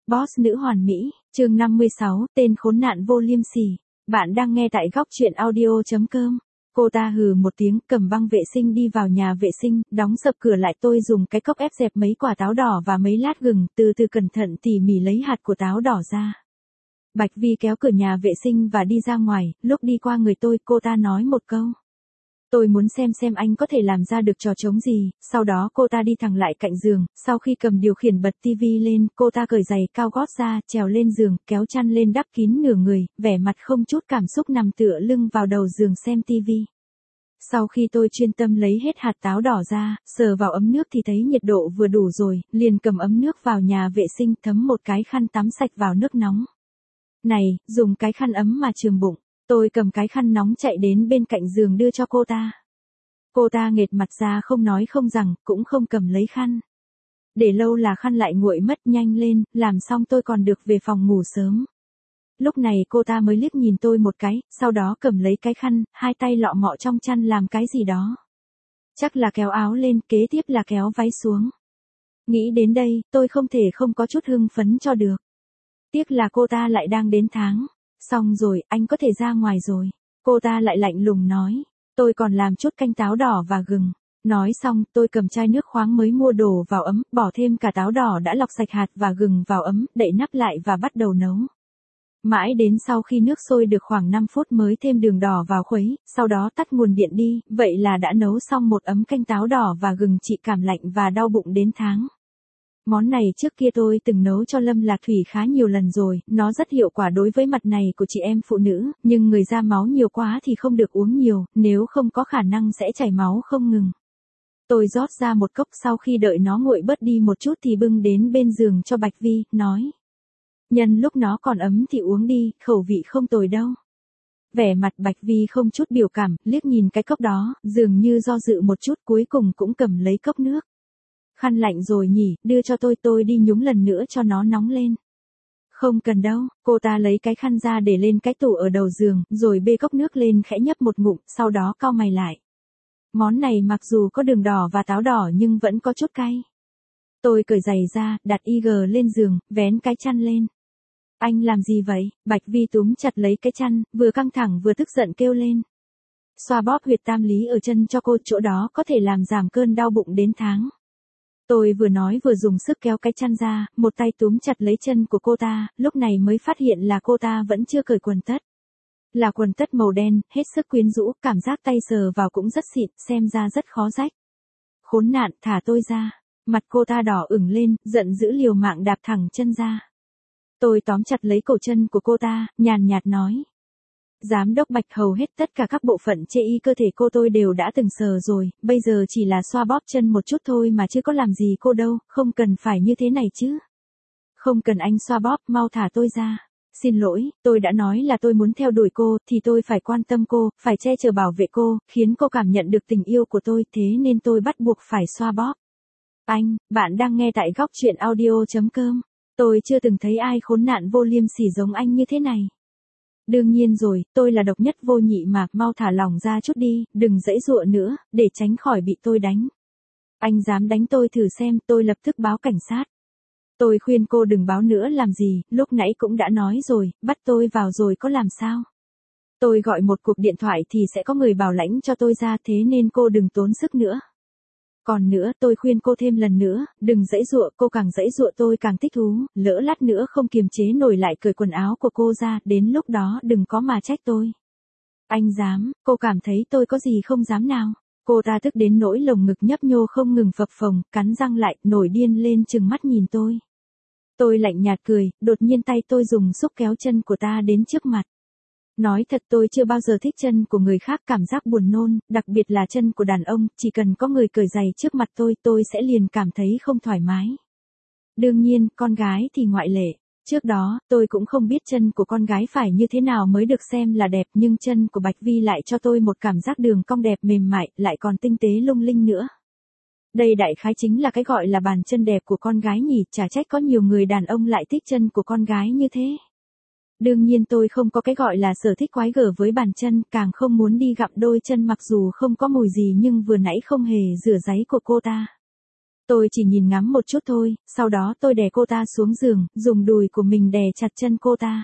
Boss nữ hoàn mỹ, chương 56, tên khốn nạn vô liêm sỉ. Bạn đang nghe tại góc truyện audio.com. Cô ta hừ một tiếng, cầm băng vệ sinh đi vào nhà vệ sinh, đóng sập cửa lại. Tôi dùng cái cốc ép dẹp mấy quả táo đỏ và mấy lát gừng, từ từ cẩn thận tỉ mỉ lấy hạt của táo đỏ ra. Bạch Vi kéo cửa nhà vệ sinh và đi ra ngoài, lúc đi qua người tôi, cô ta nói một câu. Tôi muốn xem anh có thể làm ra được trò trống gì. Sau đó cô ta đi thẳng lại cạnh giường, sau khi cầm điều khiển bật tivi lên, cô ta cởi giày cao gót ra, trèo lên giường, kéo chăn lên đắp kín nửa người, vẻ mặt không chút cảm xúc nằm tựa lưng vào đầu giường xem tivi. Sau khi tôi chuyên tâm lấy hết hạt táo đỏ ra, sờ vào ấm nước thì thấy nhiệt độ vừa đủ rồi, liền cầm ấm nước vào nhà vệ sinh, thấm một cái khăn tắm sạch vào nước nóng. Này, dùng cái khăn ấm mà chườm bụng. Tôi cầm cái khăn nóng chạy đến bên cạnh giường đưa cho cô ta. Cô ta nghệt mặt ra không nói không rằng, cũng không cầm lấy khăn. Để lâu là khăn lại nguội mất. Nhanh lên, làm xong tôi còn được về phòng ngủ sớm. Lúc này cô ta mới liếc nhìn tôi một cái, sau đó cầm lấy cái khăn, hai tay lọ mọ trong chăn làm cái gì đó. Chắc là kéo áo lên, kế tiếp là kéo váy xuống. Nghĩ đến đây, tôi không thể không có chút hưng phấn cho được. Tiếc là cô ta lại đang đến tháng. Xong rồi, anh có thể ra ngoài rồi. Cô ta lại lạnh lùng nói. Tôi còn làm chút canh táo đỏ và gừng. Nói xong, tôi cầm chai nước khoáng mới mua đổ vào ấm, bỏ thêm cả táo đỏ đã lọc sạch hạt và gừng vào ấm, đậy nắp lại và bắt đầu nấu. Mãi đến sau khi nước sôi được khoảng 5 phút mới thêm đường đỏ vào khuấy, sau đó tắt nguồn điện đi, vậy là đã nấu xong một ấm canh táo đỏ và gừng trị cảm lạnh và đau bụng đến tháng. Món này trước kia tôi từng nấu cho Lâm Lạc Thủy khá nhiều lần rồi, nó rất hiệu quả đối với mặt này của chị em phụ nữ, nhưng người ra máu nhiều quá thì không được uống nhiều, nếu không có khả năng sẽ chảy máu không ngừng. Tôi rót ra một cốc, sau khi đợi nó nguội bớt đi một chút thì bưng đến bên giường cho Bạch Vi, nói. Nhân lúc nó còn ấm thì uống đi, khẩu vị không tồi đâu. Vẻ mặt Bạch Vi không chút biểu cảm, liếc nhìn cái cốc đó, dường như do dự một chút, cuối cùng cũng cầm lấy cốc nước. Khăn lạnh rồi nhỉ, đưa cho tôi đi nhúng lần nữa cho nó nóng lên. Không cần đâu, cô ta lấy cái khăn ra để lên cái tủ ở đầu giường, rồi bê cốc nước lên khẽ nhấp một ngụm, sau đó cau mày lại. Món này mặc dù có đường đỏ và táo đỏ nhưng vẫn có chút cay. Tôi cởi giày ra, đặt IG lên giường, vén cái chăn lên. Anh làm gì vậy? Bạch Vi túm chặt lấy cái chăn, vừa căng thẳng vừa tức giận kêu lên. Xoa bóp huyệt tam lý ở chân cho cô, chỗ đó có thể làm giảm cơn đau bụng đến tháng. Tôi vừa nói vừa dùng sức kéo cái chăn ra, một tay túm chặt lấy chân của cô ta, lúc này mới phát hiện là cô ta vẫn chưa cởi quần tất. Là quần tất màu đen, hết sức quyến rũ, cảm giác tay sờ vào cũng rất xịn, xem ra rất khó rách. Khốn nạn, thả tôi ra. Mặt cô ta đỏ ửng lên, giận dữ liều mạng đạp thẳng chân ra. Tôi tóm chặt lấy cổ chân của cô ta, nhàn nhạt nói. Giám đốc Bạch, hầu hết tất cả các bộ phận chê y cơ thể cô tôi đều đã từng sờ rồi, bây giờ chỉ là xoa bóp chân một chút thôi mà chưa có làm gì cô đâu, không cần phải như thế này chứ. Không cần anh xoa bóp, mau thả tôi ra. Xin lỗi, tôi đã nói là tôi muốn theo đuổi cô, thì tôi phải quan tâm cô, phải che chở bảo vệ cô, khiến cô cảm nhận được tình yêu của tôi, thế nên tôi bắt buộc phải xoa bóp. Bạn đang nghe tại góc truyện audio.com. Tôi chưa từng thấy ai khốn nạn vô liêm sỉ giống anh như thế này. Đương nhiên rồi, tôi là độc nhất vô nhị mà, mau thả lỏng ra chút đi, đừng giãy giụa nữa, để tránh khỏi bị tôi đánh. Anh dám đánh tôi thử xem, tôi lập tức báo cảnh sát. Tôi khuyên cô đừng báo nữa làm gì, lúc nãy cũng đã nói rồi, bắt tôi vào rồi có làm sao. Tôi gọi một cuộc điện thoại thì sẽ có người bảo lãnh cho tôi ra, thế nên cô đừng tốn sức nữa. Còn nữa, tôi khuyên cô thêm lần nữa, đừng giãy giụa, cô càng giãy giụa tôi càng thích thú, lỡ lát nữa không kiềm chế nổi lại cởi quần áo của cô ra, đến lúc đó đừng có mà trách tôi. Anh dám, cô cảm thấy tôi có gì không dám nào. Cô ta tức đến nỗi lồng ngực nhấp nhô không ngừng phập phồng, cắn răng lại, nổi điên lên trừng mắt nhìn tôi. Tôi lạnh nhạt cười, đột nhiên tay tôi dùng xúc kéo chân của ta đến trước mặt. Nói thật tôi chưa bao giờ thích chân của người khác, cảm giác buồn nôn, đặc biệt là chân của đàn ông, chỉ cần có người cởi giày trước mặt tôi sẽ liền cảm thấy không thoải mái. Đương nhiên, con gái thì ngoại lệ. Trước đó, tôi cũng không biết chân của con gái phải như thế nào mới được xem là đẹp, nhưng chân của Bạch Vi lại cho tôi một cảm giác đường cong đẹp mềm mại, lại còn tinh tế lung linh nữa. Đây đại khái chính là cái gọi là bàn chân đẹp của con gái nhỉ, chả trách có nhiều người đàn ông lại thích chân của con gái như thế. Đương nhiên tôi không có cái gọi là sở thích quái gở với bàn chân, càng không muốn đi gặm đôi chân mặc dù không có mùi gì nhưng vừa nãy không hề rửa ráy của cô ta. Tôi chỉ nhìn ngắm một chút thôi, sau đó tôi đè cô ta xuống giường, dùng đùi của mình đè chặt chân cô ta.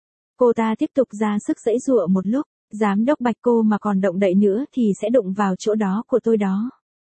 Cô ta tiếp tục ra sức giãy giụa một lúc, giám đốc Bạch cô mà còn động đậy nữa thì sẽ đụng vào chỗ đó của tôi đó.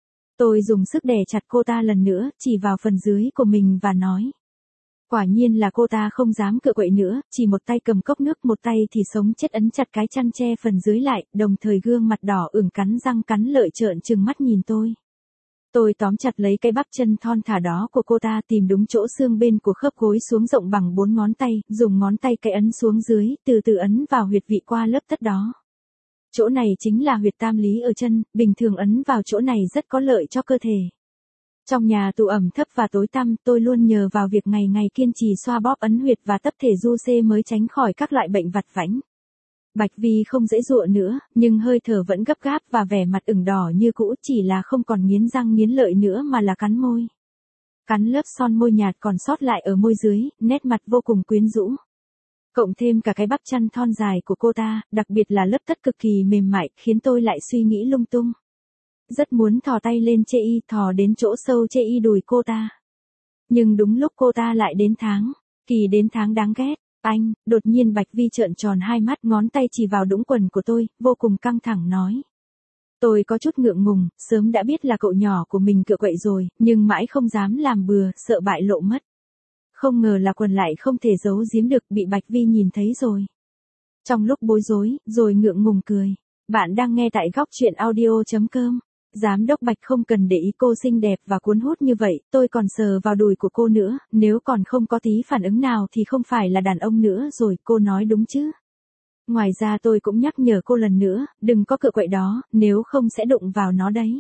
Tôi dùng sức đè chặt cô ta lần nữa, chỉ vào phần dưới của mình và nói. Quả nhiên là cô ta không dám cựa quậy nữa, chỉ một tay cầm cốc nước, một tay thì sống chết ấn chặt cái chăn che phần dưới lại, đồng thời gương mặt đỏ ửng cắn răng cắn lợi trợn trừng mắt nhìn tôi. Tôi tóm chặt lấy cái bắp chân thon thả đó của cô ta, tìm đúng chỗ xương bên của khớp gối xuống rộng bằng 4 ngón tay, dùng ngón tay cái ấn xuống dưới, từ từ ấn vào huyệt vị qua lớp tất đó. Chỗ này chính là huyệt tam lý ở chân, bình thường ấn vào chỗ này rất có lợi cho cơ thể. Trong nhà tù ẩm thấp và tối tăm, tôi luôn nhờ vào việc ngày ngày kiên trì xoa bóp ấn huyệt và tập thể du xê mới tránh khỏi các loại bệnh vặt vãnh. Bạch Vi không giãy giụa nữa, nhưng hơi thở vẫn gấp gáp và vẻ mặt ửng đỏ như cũ, chỉ là không còn nghiến răng nghiến lợi nữa mà là cắn môi. Cắn lớp son môi nhạt còn sót lại ở môi dưới, nét mặt vô cùng quyến rũ. Cộng thêm cả cái bắp chân thon dài của cô ta, đặc biệt là lớp tất cực kỳ mềm mại, khiến tôi lại suy nghĩ lung tung. Rất muốn thò tay lên chê y, thò đến chỗ sâu chê y đùi cô ta. Nhưng đúng lúc cô ta lại đến tháng, kỳ đến tháng đáng ghét. Anh, đột nhiên Bạch Vi trợn tròn hai mắt, ngón tay chỉ vào đũng quần của tôi, vô cùng căng thẳng nói. Tôi có chút ngượng ngùng, sớm đã biết là cậu nhỏ của mình cựa quậy rồi, nhưng mãi không dám làm bừa, sợ bại lộ mất. Không ngờ là quần lại không thể giấu giếm được, bị Bạch Vi nhìn thấy rồi. Trong lúc bối rối, rồi ngượng ngùng cười. Bạn đang nghe tại góc truyện audio.com. Giám đốc Bạch không cần để ý cô xinh đẹp và cuốn hút như vậy, tôi còn sờ vào đùi của cô nữa, nếu còn không có tí phản ứng nào thì không phải là đàn ông nữa rồi, cô nói đúng chứ. Ngoài ra tôi cũng nhắc nhở cô lần nữa, đừng có cựa quậy đó, nếu không sẽ đụng vào nó đấy.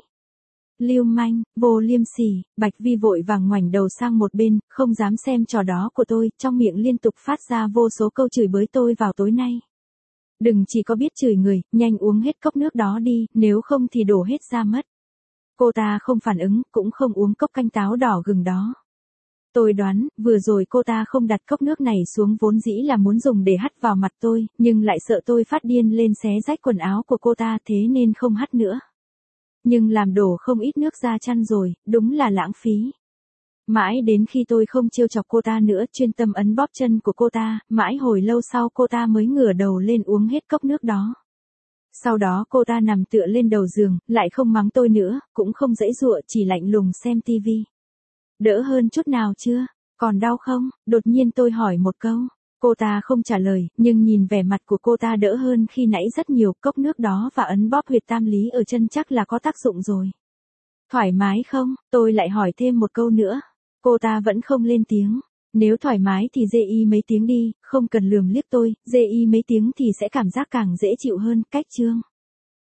Lưu manh, vô liêm sỉ, Bạch Vi vội vàng ngoảnh đầu sang một bên, không dám xem trò đó của tôi, trong miệng liên tục phát ra vô số câu chửi bới tôi vào tối nay. Đừng chỉ có biết chửi người, nhanh uống hết cốc nước đó đi, nếu không thì đổ hết ra mất. Cô ta không phản ứng, cũng không uống cốc canh táo đỏ gừng đó. Tôi đoán, vừa rồi cô ta không đặt cốc nước này xuống vốn dĩ là muốn dùng để hắt vào mặt tôi, nhưng lại sợ tôi phát điên lên xé rách quần áo của cô ta, thế nên không hắt nữa. Nhưng làm đổ không ít nước ra chăn rồi, đúng là lãng phí. Mãi đến khi tôi không trêu chọc cô ta nữa, chuyên tâm ấn bóp chân của cô ta, mãi hồi lâu sau cô ta mới ngửa đầu lên uống hết cốc nước đó. Sau đó cô ta nằm tựa lên đầu giường, lại không mắng tôi nữa, cũng không giãy giụa, chỉ lạnh lùng xem tivi. Đỡ hơn chút nào chưa? Còn đau không? Đột nhiên tôi hỏi một câu. Cô ta không trả lời, nhưng nhìn vẻ mặt của cô ta đỡ hơn khi nãy rất nhiều, cốc nước đó và ấn bóp huyệt tam lý ở chân chắc là có tác dụng rồi. Thoải mái không? Tôi lại hỏi thêm một câu nữa. Cô ta vẫn không lên tiếng. Nếu thoải mái thì dê y mấy tiếng đi, không cần lườm liếc tôi, dê y mấy tiếng thì sẽ cảm giác càng dễ chịu hơn, cách chương.